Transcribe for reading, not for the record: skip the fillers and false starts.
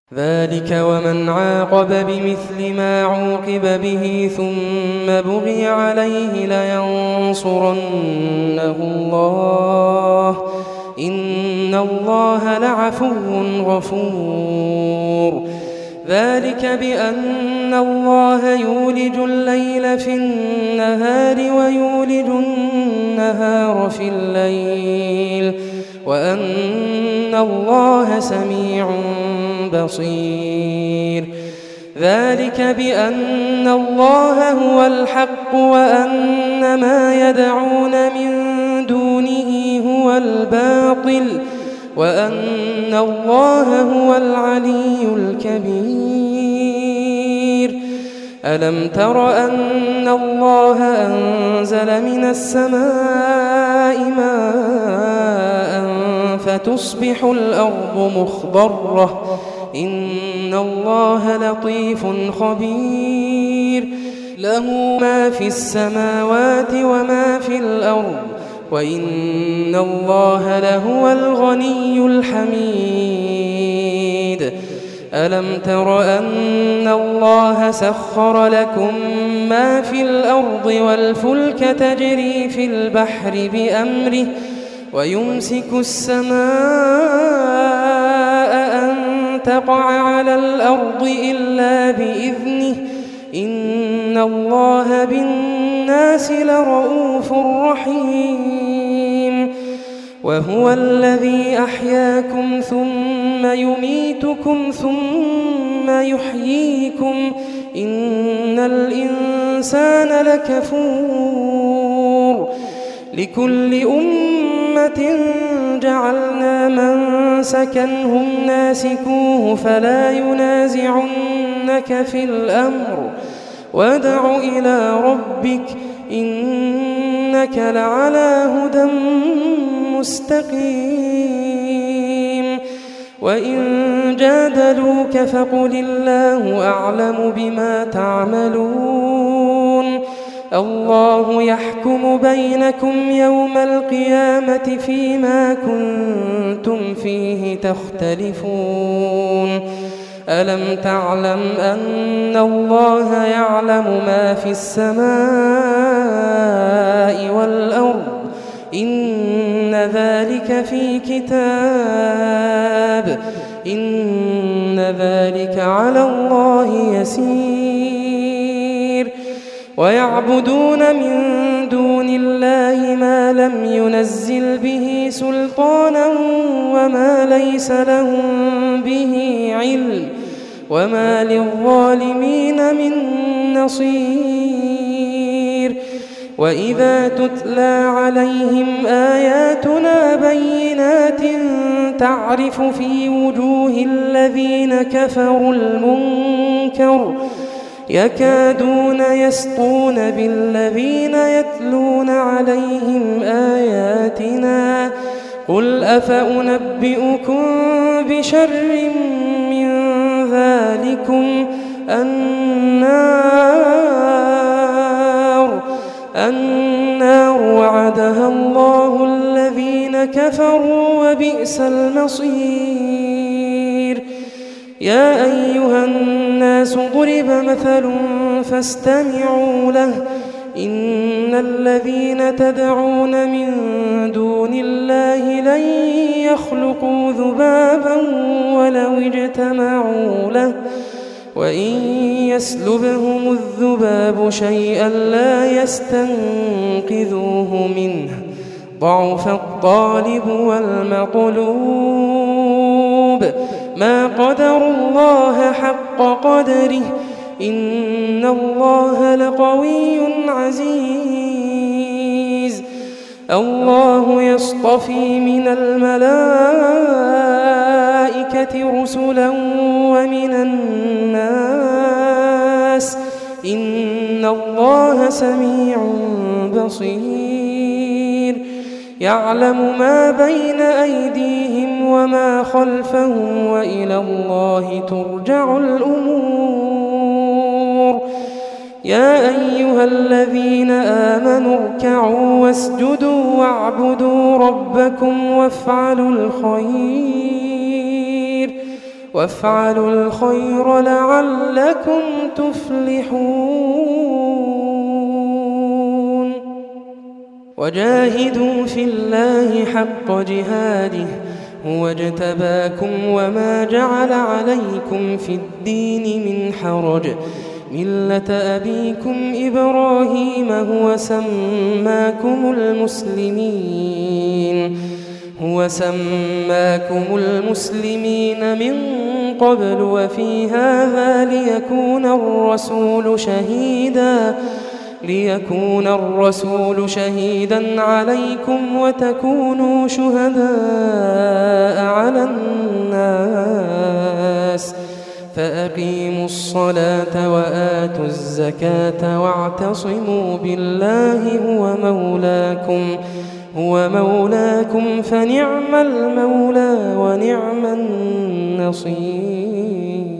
ذلك ومن عاقب بمثل ما عوقب به ثم بغي عليه لينصرنه الله إن الله لعفو غفور. ذلك بأن الله يولج الليل في النهار ويولج النهار في الليل وأن الله سميع بصير. ذلك بأن الله هو الحق وأن ما يدعون من دونه هو الباطل وأن الله هو العلي الكبير. ألم تر أن الله أنزل من السماء ماء فتصبح الأرض مخضرة إن الله لطيف خبير. له ما في السماوات وما في الأرض وإن الله لهو الغني الحميد. ألم تر أن الله سخر لكم ما في الأرض والفلك تجري في البحر بأمره ويمسك السماء أن تقع على الأرض إلا بإذنه إن الله بالناس لرؤوف رحيم. وهو الذي أحياكم ثم يميتكم ثم يحييكم إن الإنسان لكفور. لكل أمة جعلنا منسكا هم ناسكوه فلا ينازعنك في الأمر وادع إلى ربك إنك لعلى هدى مستقيم. وإن جادلوك فقل الله أعلم بما تعملون. الله يحكم بينكم يوم القيامة فيما كنتم فيه تختلفون. ألم تعلم أن الله يعلم ما في السماء والأرض إن ذلك في كتاب إن ذلك على الله يسير. ويعبدون من دون الله ما لم ينزل به سلطانا وما ليس لهم به علم وما للظالمين من نصير. وإذا تتلى عليهم آياتنا بينات تعرف في وجوه الذين كفروا المنكر يكادون يسطون بالذين يتلون عليهم آياتنا قل أفأنبئكم بشر من ذلكم النار وعدها الله الذين كفروا وبئس المصير. يا أيها الناس ضرب مثل فاستمعوا له إن الذين تدعون من دون الله لن يخلقوا ذبابا ولو اجتمعوا له وإن يسلبهم الذباب شيئا لا يستنقذوه منه ضعف الطالب والمطلوب. ما قدروا الله حق قدره إن الله لقوي عزيز. الله يصطفي من الملائكة رسلا ومن الناس إن الله سميع بصير. يعلم ما بين أيديهم وما خلفهم وإلى الله ترجع الأمور. يا أيها الذين آمنوا اركعوا واسجدوا واعبدوا ربكم وافعلوا الخير وافعلوا الخير لعلكم تفلحون وجاهدوا في الله حق جهاده هو اجتباكم وما جعل عليكم في الدين من حرج ملة أبيكم إبراهيم هو سماكم المسلمين من قبل وفي هذا ليكون الرسول شهيدا عليكم وتكونوا شهداء على الناس فأقيموا الصلاة وآتوا الزكاة واعتصموا بالله هو مولاكم فنعم المولى ونعم النصير.